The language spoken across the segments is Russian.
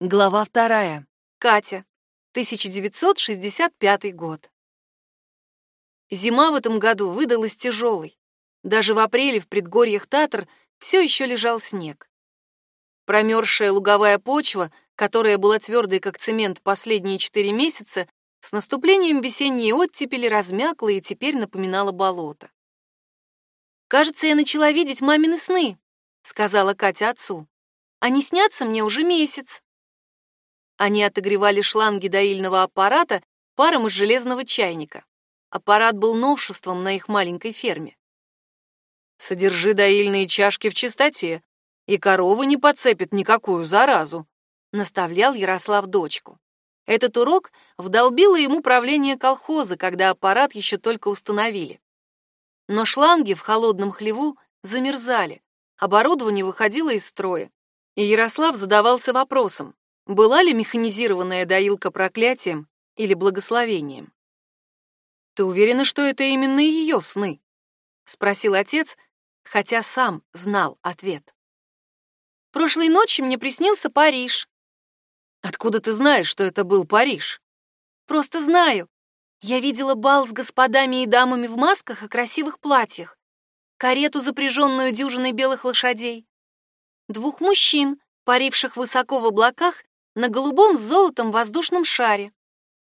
Глава 2. Катя. 1965 год. Зима в этом году выдалась тяжелой. Даже в апреле в предгорьях Татр все еще лежал снег. Промерзшая луговая почва, которая была твердой как цемент последние 4 месяца, с наступлением весенней оттепели размякла и теперь напоминала болото. «Кажется, я начала видеть мамины сны», — сказала Катя отцу. «Они снятся мне уже месяц». Они отогревали шланги доильного аппарата паром из железного чайника. Аппарат был новшеством на их маленькой ферме. «Содержи доильные чашки в чистоте, и корова не подцепит никакую заразу», — наставлял Ярослав дочку. Этот урок вдолбило ему правление колхоза, когда аппарат еще только установили. Но шланги в холодном хлеву замерзали, оборудование выходило из строя, и Ярослав задавался вопросом, была ли механизированная доилка проклятием или благословением. «Ты уверена, что это именно ее сны?» — спросил отец, хотя сам знал ответ. «Прошлой ночью мне приснился Париж». «Откуда ты знаешь, что это был Париж?» «Просто знаю. Я видела бал с господами и дамами в масках и красивых платьях, карету, запряженную дюжиной белых лошадей, 2 мужчин, паривших высоко в облаках на голубом с золотом воздушном шаре».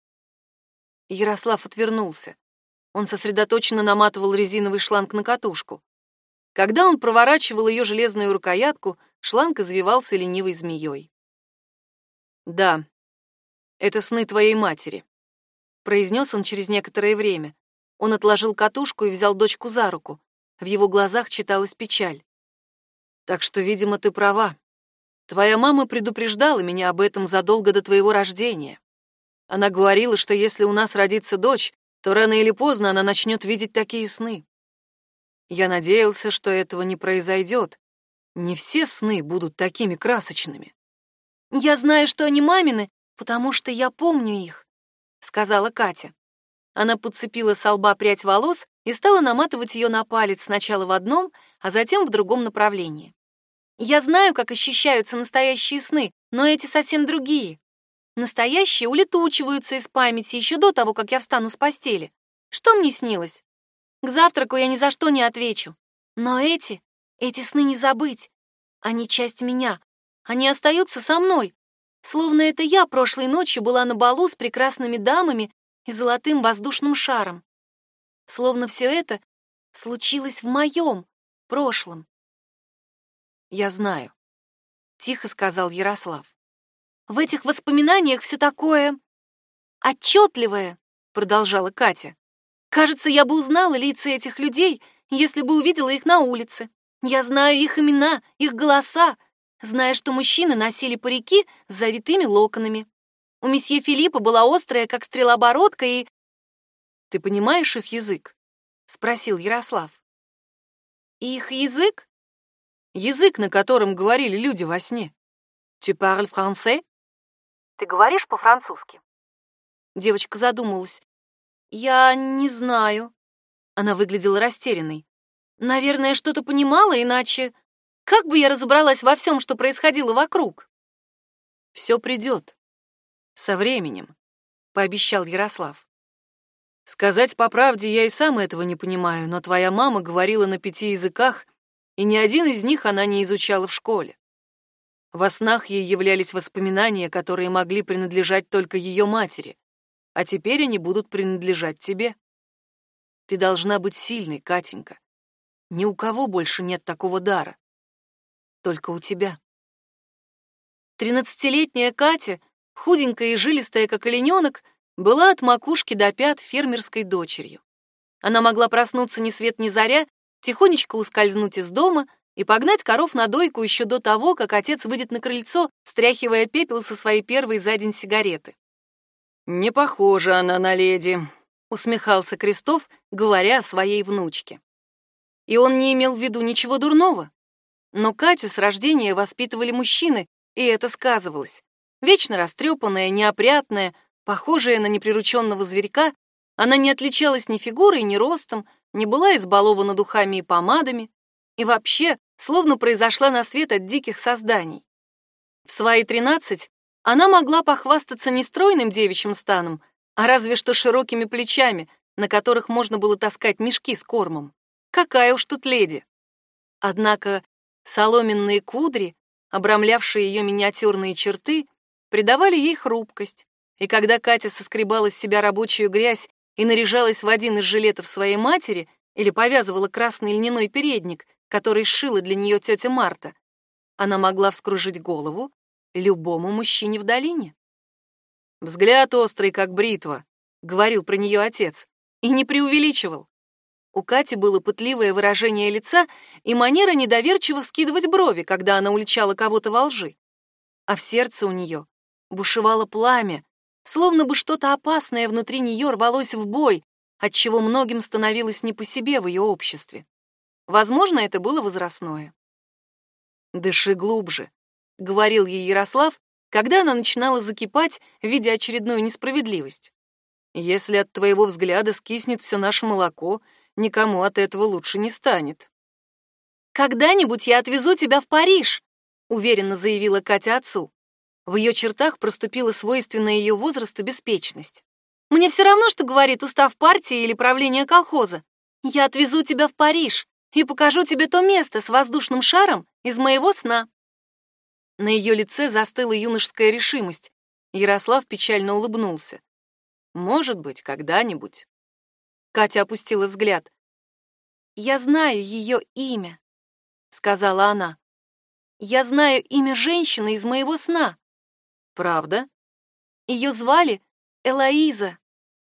Ярослав отвернулся. Он сосредоточенно наматывал резиновый шланг на катушку. Когда он проворачивал ее железную рукоятку, шланг извивался ленивой змеей. «Да, это сны твоей матери», — произнес он через некоторое время. Он отложил катушку и взял дочку за руку. В его глазах читалась печаль. «Так что, видимо, ты права. Твоя мама предупреждала меня об этом задолго до твоего рождения. Она говорила, что если у нас родится дочь, то рано или поздно она начнет видеть такие сны. Я надеялся, что этого не произойдет. Не все сны будут такими красочными». «Я знаю, что они мамины, потому что я помню их», — сказала Катя. Она подцепила со лба прядь волос и стала наматывать ее на палец сначала в одном, а затем в другом направлении. «Я знаю, как ощущаются настоящие сны, но эти совсем другие. Настоящие улетучиваются из памяти еще до того, как я встану с постели. Что мне снилось? К завтраку я ни за что не отвечу. Но эти сны не забыть. Они часть меня. Они остаются со мной. Словно это я прошлой ночью была на балу с прекрасными дамами и золотым воздушным шаром. Словно все это случилось в моем прошлом». «Я знаю», — тихо сказал Ярослав. «В этих воспоминаниях все такое отчетливое», — продолжала Катя. «Кажется, я бы узнала лица этих людей, если бы увидела их на улице. Я знаю их имена, их голоса, зная, что мужчины носили парики с завитыми локонами. У месье Филиппа была острая, как стрела, бородка и...» «Ты понимаешь их язык?» — спросил Ярослав. «Их язык?» «Язык, на котором говорили люди во сне. Tu parles français?» «Ты говоришь по-французски?» Девочка задумалась. «Я не знаю». Она выглядела растерянной. «Наверное, что-то понимала, иначе... Как бы я разобралась во всем, что происходило вокруг?» «Все придет. Со временем», — пообещал Ярослав. «Сказать по правде, я и сам этого не понимаю, но твоя мама говорила на 5 языках, и ни один из них она не изучала в школе. Во снах ей являлись воспоминания, которые могли принадлежать только ее матери, а теперь они будут принадлежать тебе. Ты должна быть сильной, Катенька. Ни у кого больше нет такого дара. Только у тебя». 13-летняя Катя, худенькая и жилистая, как олененок, была от макушки до пят фермерской дочерью. Она могла проснуться ни свет ни заря, тихонечко ускользнуть из дома и погнать коров на дойку еще до того, как отец выйдет на крыльцо, стряхивая пепел со своей первой за день сигареты. «Не похожа она на леди», — усмехался Крестов, говоря о своей внучке. И он не имел в виду ничего дурного. Но Катю с рождения воспитывали мужчины, и это сказывалось. Вечно растрепанная, неопрятная, похожая на неприрученного зверька, она не отличалась ни фигурой, ни ростом, не была избалована духами и помадами, и вообще, словно произошла на свет от диких созданий. В свои 13 Она могла похвастаться не стройным девичьим станом, а разве что широкими плечами, на которых можно было таскать мешки с кормом. Какая уж тут леди! Однако соломенные кудри, обрамлявшие ее миниатюрные черты, придавали ей хрупкость, и когда Катя соскребала с себя рабочую грязь и наряжалась в один из жилетов своей матери или повязывала красный льняной передник, который сшила для нее тетя Марта, она могла вскружить голову любому мужчине в долине. «Взгляд острый, как бритва», — говорил про нее отец, и не преувеличивал. У Кати было пытливое выражение лица и манера недоверчиво вскидывать брови, когда она уличала кого-то во лжи. А в сердце у нее бушевало пламя, словно бы что-то опасное внутри нее рвалось в бой, отчего многим становилось не по себе в ее обществе. Возможно, это было возрастное. «Дыши глубже», — говорил ей Ярослав, когда она начинала закипать, видя очередную несправедливость. «Если от твоего взгляда скиснет все наше молоко, никому от этого лучше не станет». «Когда-нибудь я отвезу тебя в Париж», — уверенно заявила Катя отцу. В ее чертах проступила свойственная ее возрасту беспечность. «Мне все равно, что говорит устав партии или правление колхоза. Я отвезу тебя в Париж и покажу тебе то место с воздушным шаром из моего сна». На ее лице застыла юношеская решимость. Ярослав печально улыбнулся. «Может быть, когда-нибудь». Катя опустила взгляд. «Я знаю ее имя», — сказала она. «Я знаю имя женщины из моего сна». «Правда?» «Ее звали Элоиза».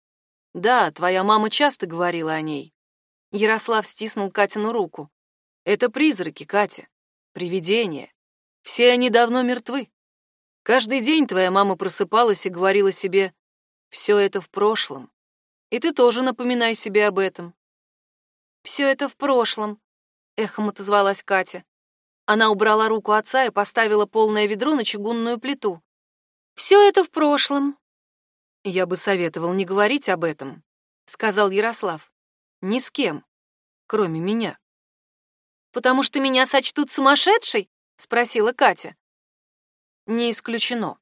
«Да, твоя мама часто говорила о ней». Ярослав стиснул Катину руку. «Это призраки, Катя, привидения. Все они давно мертвы. Каждый день твоя мама просыпалась и говорила себе: «Все это в прошлом». И ты тоже напоминай себе об этом. «Все это в прошлом», — эхом отозвалась Катя. Она убрала руку отца и поставила полное ведро на чугунную плиту. «Все это в прошлом». «Я бы советовал не говорить об этом», — сказал Ярослав. «Ни с кем, кроме меня». «Потому что меня сочтут сумасшедшей?» — спросила Катя. «Не исключено».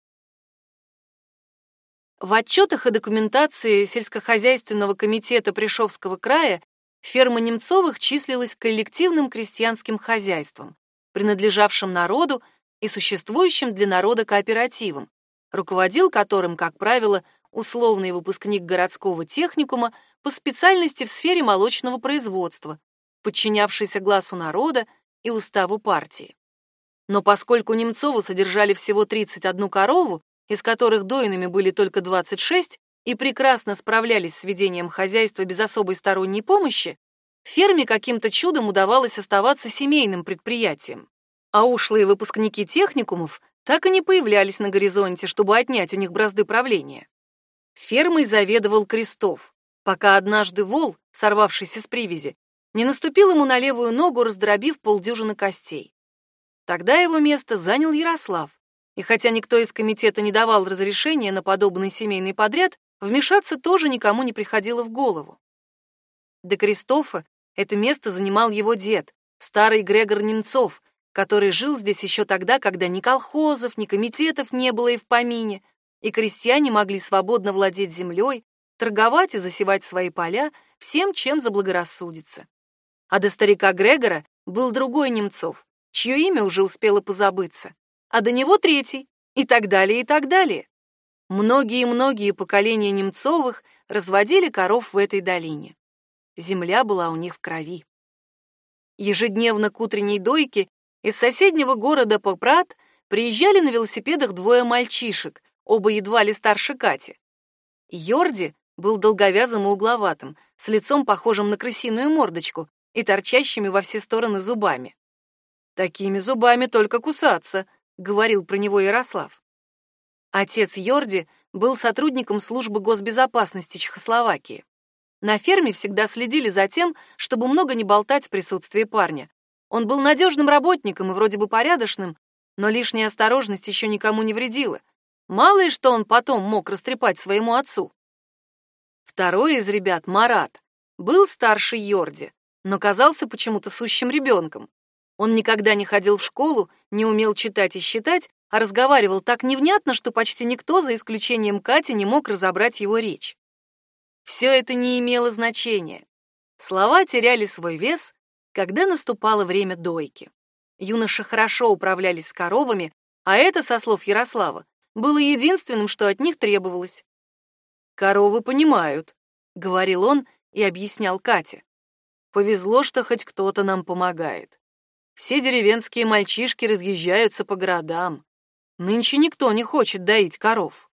В отчетах и документации сельскохозяйственного комитета Пришевского края ферма Немцовых числилась коллективным крестьянским хозяйством, принадлежавшим народу и существующим для народа кооперативом, руководил которым, как правило, условный выпускник городского техникума по специальности в сфере молочного производства, подчинявшийся гласу народа и уставу партии. Но поскольку Немцовы содержали всего 31 корову, из которых дойными были только 26, и прекрасно справлялись с ведением хозяйства без особой сторонней помощи, ферме каким-то чудом удавалось оставаться семейным предприятием. А ушлые выпускники техникумов так и не появлялись на горизонте, чтобы отнять у них бразды правления. Фермой заведовал Крестов, пока однажды вол, сорвавшийся с привязи, не наступил ему на левую ногу, раздробив полдюжины костей. Тогда его место занял Ярослав, и хотя никто из комитета не давал разрешения на подобный семейный подряд, вмешаться тоже никому не приходило в голову. До Кристофа это место занимал его дед, старый Грегор Немцов, который жил здесь еще тогда, когда ни колхозов, ни комитетов не было и в помине, и крестьяне могли свободно владеть землей, торговать и засевать свои поля всем, чем заблагорассудится. А до старика Грегора был другой Немцов, чье имя уже успело позабыться, а до него третий, и так далее, и так далее. Многие-многие поколения Немцовых разводили коров в этой долине. Земля была у них в крови. Ежедневно к утренней дойке из соседнего города Попрат приезжали на велосипедах двое мальчишек, оба едва ли старше Кати. Йорди был долговязым и угловатым, с лицом похожим на крысиную мордочку и торчащими во все стороны зубами. «Такими зубами только кусаться», — говорил про него Ярослав. Отец Йорди был сотрудником службы госбезопасности Чехословакии. На ферме всегда следили за тем, чтобы много не болтать в присутствии парня. Он был надежным работником и вроде бы порядочным, но лишняя осторожность еще никому не вредила. Мало ли что он потом мог растрепать своему отцу. Второй из ребят, Марат, был старше Йорди, но казался почему-то сущим ребенком. Он никогда не ходил в школу, не умел читать и считать, а разговаривал так невнятно, что почти никто, за исключением Кати, не мог разобрать его речь. Все это не имело значения. Слова теряли свой вес, когда наступало время дойки. Юноши хорошо управлялись с коровами, а это, со слов Ярослава, было единственным, что от них требовалось. «Коровы понимают», — говорил он и объяснял Кате. «Повезло, что хоть кто-то нам помогает. Все деревенские мальчишки разъезжаются по городам. Нынче никто не хочет доить коров».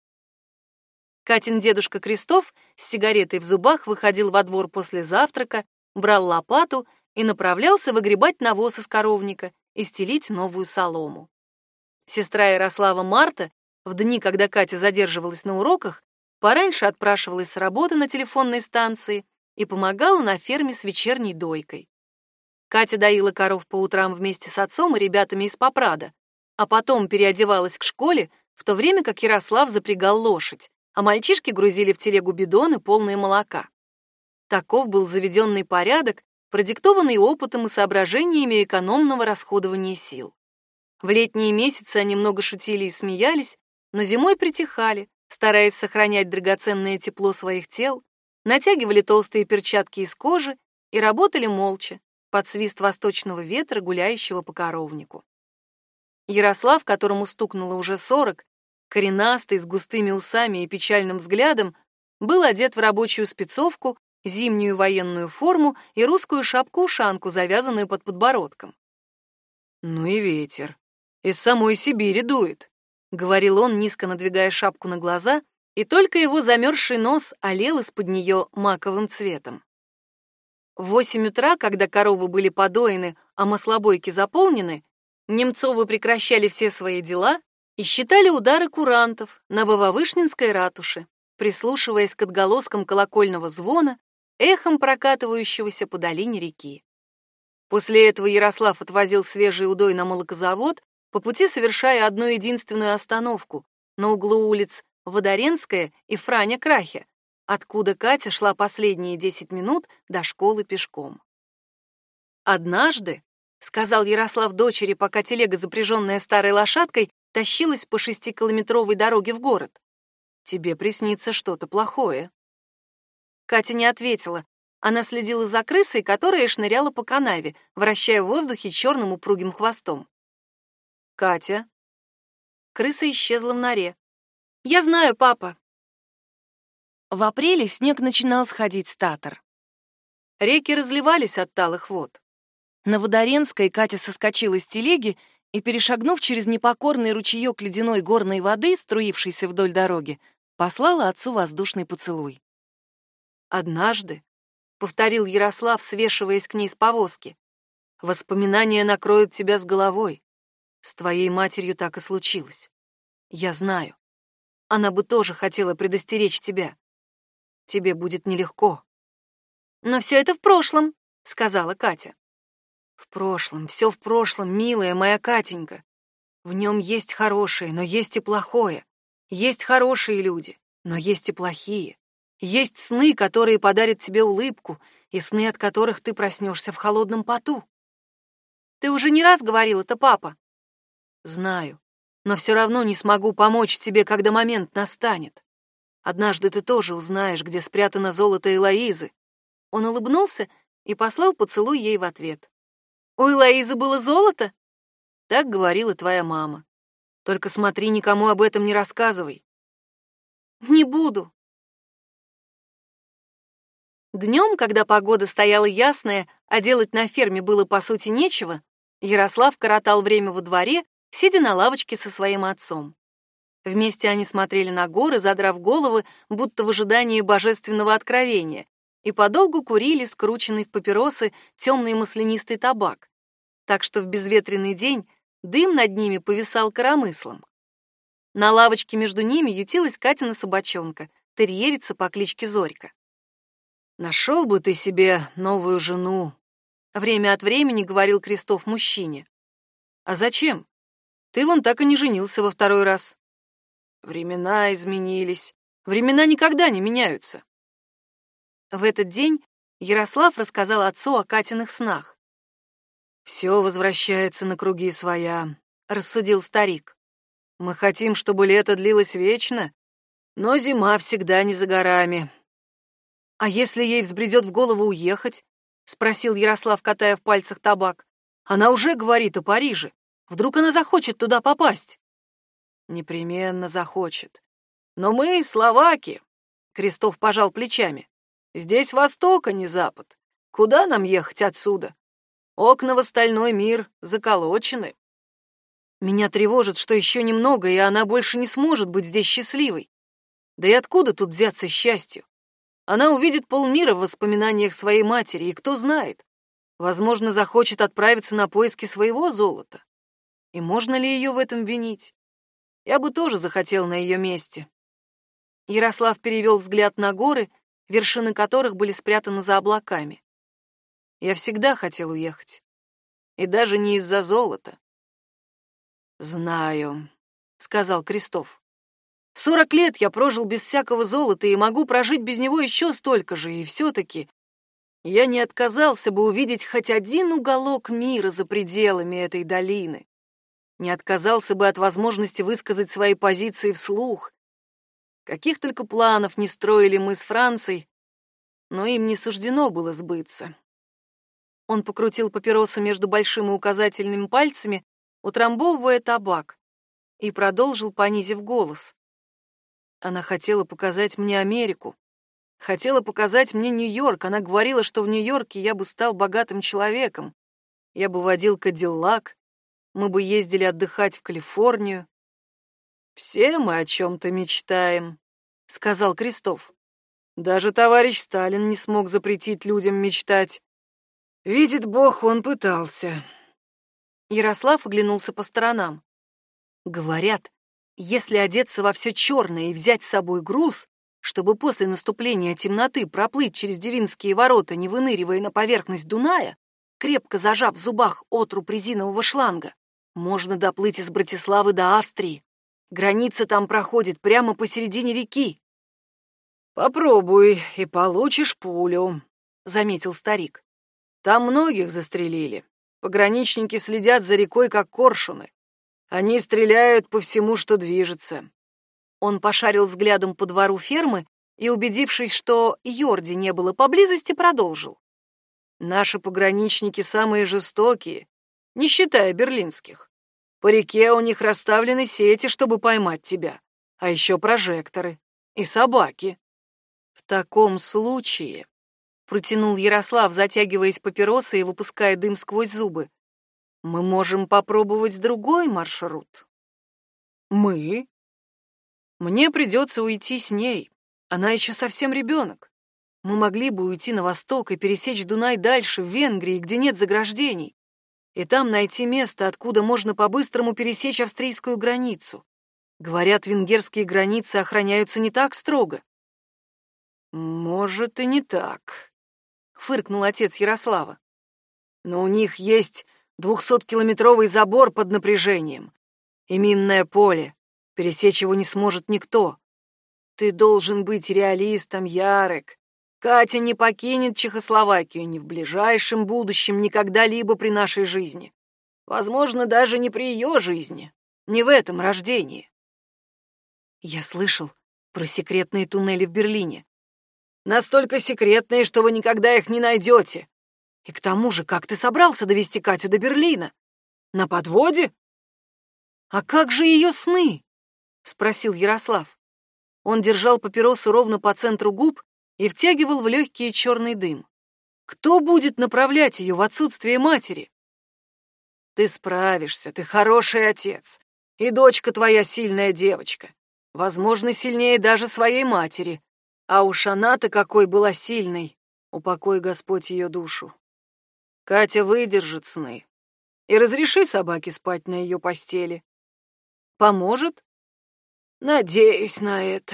Катин дедушка Крестов с сигаретой в зубах выходил во двор после завтрака, брал лопату и направлялся выгребать навоз из коровника и стелить новую солому. Сестра Ярослава Марта, в дни, когда Катя задерживалась на уроках, пораньше отпрашивалась с работы на телефонной станции и помогала на ферме с вечерней дойкой. Катя доила коров по утрам вместе с отцом и ребятами из Попрада, а потом переодевалась к школе, в то время как Ярослав запрягал лошадь, а мальчишки грузили в телегу бидоны, полные молока. Таков был заведенный порядок, продиктованный опытом и соображениями экономного расходования сил. В летние месяцы они много шутили и смеялись, но зимой притихали, стараясь сохранять драгоценное тепло своих тел, натягивали толстые перчатки из кожи и работали молча, под свист восточного ветра, гуляющего по коровнику. Ярослав, которому стукнуло уже 40, коренастый, с густыми усами и печальным взглядом, был одет в рабочую спецовку, зимнюю военную форму и русскую шапку-ушанку, завязанную под подбородком. «Ну и ветер. Из самой Сибири дует», — говорил он, низко надвигая шапку на глаза, и только его замерзший нос олел из-под нее маковым цветом. В 8 утра, когда коровы были подоены, а маслобойки заполнены, Немцовы прекращали все свои дела и считали удары курантов на Вововышнинской ратуше, прислушиваясь к отголоскам колокольного звона, эхом прокатывающегося по долине реки. После этого Ярослав отвозил свежий удой на молокозавод, по пути совершая одну единственную остановку на углу улиц Водоренская и Франя Крахе, откуда Катя шла последние 10 минут до школы пешком. «Однажды», — сказал Ярослав дочери, пока телега, запряженная старой лошадкой, тащилась по 6-километровой дороге в город, «тебе приснится что-то плохое». Катя не ответила. Она следила за крысой, которая шныряла по канаве, вращая в воздухе черным упругим хвостом. «Катя?» Крыса исчезла в норе. «Я знаю, папа». В апреле снег начинал сходить с Татар. Реки разливались от талых вод. На Водоренской Катя соскочила с телеги и, перешагнув через непокорный ручеек ледяной горной воды, струившейся вдоль дороги, послала отцу воздушный поцелуй. «Однажды», — повторил Ярослав, свешиваясь к ней с повозки, «воспоминания накроют тебя с головой. С твоей матерью так и случилось. Я знаю. Она бы тоже хотела предостеречь тебя. Тебе будет нелегко». «Но все это в прошлом», — сказала Катя. «В прошлом, все в прошлом, милая моя Катенька. В нем есть хорошее, но есть и плохое. Есть хорошие люди, но есть и плохие. Есть сны, которые подарят тебе улыбку, и сны, от которых ты проснешься в холодном поту». «Ты уже не раз говорил это, папа». «Знаю, но все равно не смогу помочь тебе, когда момент настанет. Однажды ты тоже узнаешь, где спрятано золото Элоизы». Он улыбнулся и послал поцелуй ей в ответ. «У Элоизы было золото?» «Так говорила твоя мама. Только смотри, никому об этом не рассказывай». «Не буду». Днем, когда погода стояла ясная, а делать на ферме было по сути нечего, Ярослав коротал время во дворе, сидя на лавочке со своим отцом. Вместе они смотрели на горы, задрав головы, будто в ожидании божественного откровения, и подолгу курили скрученный в папиросы темный маслянистый табак, так что в безветренный день дым над ними повисал коромыслом. На лавочке между ними ютилась Катина собачонка, терьерица по кличке Зорька. «Нашел бы ты себе новую жену», — время от времени говорил Крестов мужчине. «А зачем? Ты вон так и не женился во второй раз». «Времена изменились. Времена никогда не меняются». В этот день Ярослав рассказал отцу о Катиных снах. «Все возвращается на круги своя», — рассудил старик. Мы хотим, чтобы лето длилось вечно, но зима всегда не за горами. А если ей взбредет в голову уехать? Спросил Ярослав, катая в пальцах табак. Она уже говорит о Париже. Вдруг она захочет туда попасть? Непременно захочет. Но мы словаки. Крестов пожал плечами. Здесь восток, а не запад. Куда нам ехать отсюда? Окна в остальной мир заколочены. Меня тревожит, что еще немного, и она больше не сможет быть здесь счастливой. Да и откуда тут взяться счастью? Она увидит полмира в воспоминаниях своей матери, и кто знает, возможно, захочет отправиться на поиски своего золота. И можно ли ее в этом винить? Я бы тоже захотел на ее месте. Ярослав перевел взгляд на горы, вершины которых были спрятаны за облаками. Я всегда хотел уехать. И даже не из-за золота. «Знаю», — сказал Крестов. 40 лет я прожил без всякого золота и могу прожить без него еще столько же, и все-таки я не отказался бы увидеть хоть один уголок мира за пределами этой долины. Не отказался бы от возможности высказать свои позиции вслух. Каких только планов не строили мы с Францией, но им не суждено было сбыться. Он покрутил папиросу между большим и указательными пальцами, утрамбовывая табак, и продолжил, понизив голос. Она хотела показать мне Америку, хотела показать мне Нью-Йорк. Она говорила, что в Нью-Йорке я бы стал богатым человеком. Я бы водил Кадиллак, мы бы ездили отдыхать в Калифорнию. «Все мы о чем-то мечтаем», — сказал Крестов. «Даже товарищ Сталин не смог запретить людям мечтать. Видит Бог, он пытался». Ярослав оглянулся по сторонам. «Говорят, если одеться во все черное и взять с собой груз, чтобы после наступления темноты проплыть через Девинские ворота, не выныривая на поверхность Дуная, крепко зажав в зубах отруб резинового шланга, можно доплыть из Братиславы до Австрии. Граница там проходит прямо посередине реки». «Попробуй, и получишь пулю», — заметил старик. «Там многих застрелили. Пограничники следят за рекой, как коршуны. Они стреляют по всему, что движется». Он пошарил взглядом по двору фермы и, убедившись, что Йорди не было поблизости, продолжил. «Наши пограничники самые жестокие, не считая берлинских. По реке у них расставлены сети, чтобы поймать тебя, а еще прожекторы и собаки». «В таком случае», — протянул Ярослав, затягиваясь папиросой и выпуская дым сквозь зубы, «мы можем попробовать другой маршрут». «Мы?» «Мне придется уйти с ней. Она еще совсем ребенок. Мы могли бы уйти на восток и пересечь Дунай дальше, в Венгрии, где нет заграждений, и там найти место, откуда можно по-быстрому пересечь австрийскую границу. Говорят, венгерские границы охраняются не так строго». «Может, и не так», — фыркнул отец Ярослава. «Но у них есть 200-километровый забор под напряжением и минное поле. Пересечь его не сможет никто. Ты должен быть реалистом, Ярек. Катя не покинет Чехословакию ни в ближайшем будущем, ни когда-либо при нашей жизни. Возможно, даже не при ее жизни, не в этом рождении». «Я слышал про секретные туннели в Берлине». «Настолько секретные, что вы никогда их не найдете. И к тому же, как ты собрался довести Катю до Берлина? На подводе?» «А как же ее сны?» — спросил Ярослав. Он держал папиросу ровно по центру губ и втягивал в легкий черный дым. «Кто будет направлять ее в отсутствие матери?» «Ты справишься, ты хороший отец, и дочка твоя сильная девочка, возможно, сильнее даже своей матери. А уж она-то какой была сильной, упокой Господь ее душу. Катя выдержит сны. И разреши собаке спать на ее постели. Поможет? Надеюсь на это».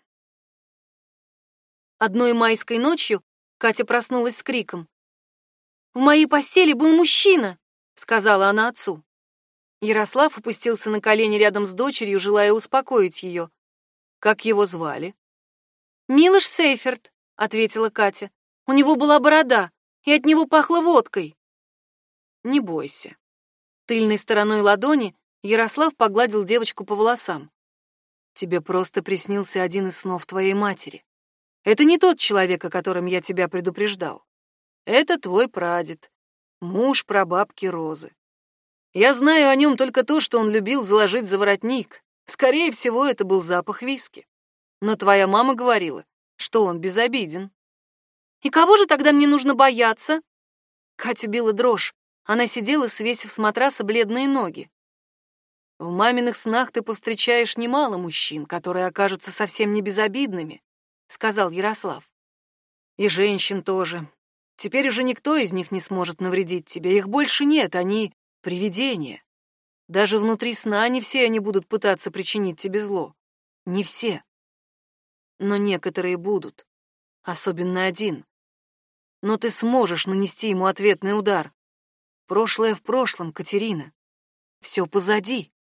Одной майской ночью Катя проснулась с криком. «В моей постели был мужчина!» — сказала она отцу. Ярослав опустился на колени рядом с дочерью, желая успокоить ее. «Как его звали?» «Милош Сейферт», — ответила Катя. «У него была борода, и от него пахло водкой». «Не бойся». Тыльной стороной ладони Ярослав погладил девочку по волосам. Тебе просто приснился один из снов твоей матери. Это не тот человек, о котором я тебя предупреждал. Это твой прадед, муж прабабки Розы. Я знаю о нем только то, что он любил заложить за воротник. Скорее всего, это был запах виски. Но твоя мама говорила, что он безобиден. И кого же тогда мне нужно бояться? Катю била дрожь. Она сидела, свесив с матраса бледные ноги. В маминых снах ты повстречаешь немало мужчин, которые окажутся совсем не безобидными, сказал Ярослав. И женщин тоже. Теперь уже никто из них не сможет навредить тебе. Их больше нет, они привидения. Даже внутри сна не все они будут пытаться причинить тебе зло. Не все. Но некоторые будут. Особенно один. Но ты сможешь нанести ему ответный удар. Прошлое в прошлом, Катерина. Все позади.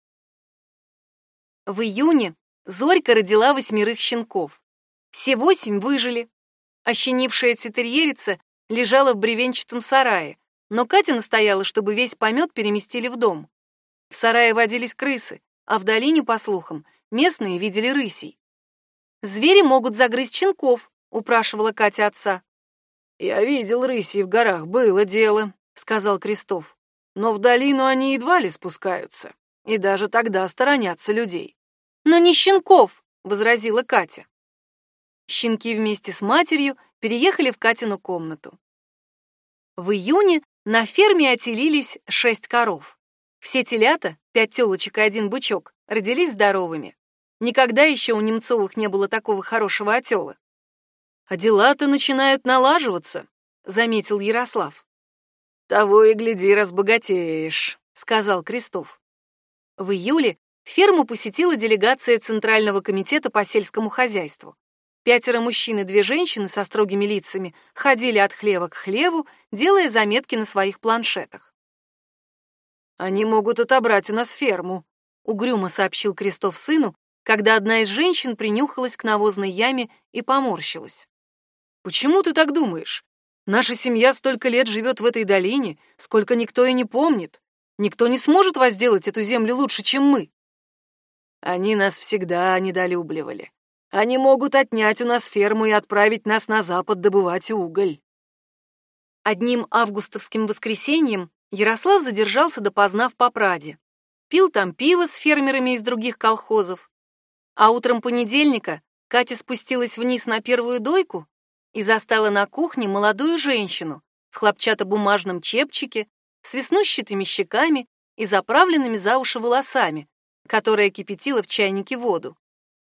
В июне Зорька родила 8 щенков. Все 8 выжили. Ощенившаяся терьерица лежала в бревенчатом сарае, но Катя настояла, чтобы весь помет переместили в дом. В сарае водились крысы, а в долине, по слухам, местные видели рысей. «Звери могут загрызть щенков», — упрашивала Катя отца. «Я видел рысей в горах, было дело», — сказал Крестов. «Но в долину они едва ли спускаются, и даже тогда сторонятся людей». «Но не щенков», — возразила Катя. Щенки вместе с матерью переехали в Катину комнату. В июне на ферме отелились 6 коров. Все телята, 5 телочек и 1 бычок, родились здоровыми. Никогда еще у Немцовых не было такого хорошего отела. «А дела-то начинают налаживаться», — заметил Ярослав. «Того и гляди, разбогатеешь», — сказал Крестов. В июле ферму посетила делегация Центрального комитета по сельскому хозяйству. 5 мужчин и 2 женщины со строгими лицами ходили от хлева к хлеву, делая заметки на своих планшетах. «Они могут отобрать у нас ферму», — угрюмо сообщил Крестов сыну, когда одна из женщин принюхалась к навозной яме и поморщилась. «Почему ты так думаешь? Наша семья столько лет живет в этой долине, сколько никто и не помнит. Никто не сможет возделать эту землю лучше, чем мы». «Они нас всегда недолюбливали. Они могут отнять у нас ферму и отправить нас на запад добывать уголь». Одним августовским воскресеньем Ярослав задержался допоздна в Попраде. Пил там пиво с фермерами из других колхозов. А утром понедельника Катя спустилась вниз на первую дойку и застала на кухне молодую женщину в хлопчатобумажном чепчике, с веснущатыми щеками и заправленными за уши волосами, которая кипятила в чайнике воду.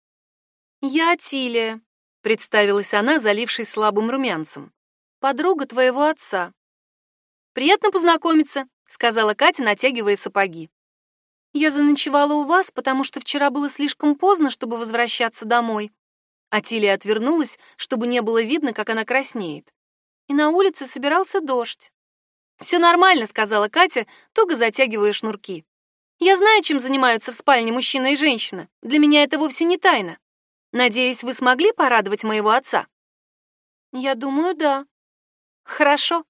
«Я Атилия», — представилась она, залившись слабым румянцем. «Подруга твоего отца». «Приятно познакомиться», — сказала Катя, натягивая сапоги. «Я заночевала у вас, потому что вчера было слишком поздно, чтобы возвращаться домой». Атилия отвернулась, чтобы не было видно, как она краснеет. И на улице собирался дождь. «Все нормально», — сказала Катя, туго затягивая шнурки. «Я знаю, чем занимаются в спальне мужчина и женщина. Для меня это вовсе не тайна. Надеюсь, вы смогли порадовать моего отца?» «Я думаю, да». «Хорошо.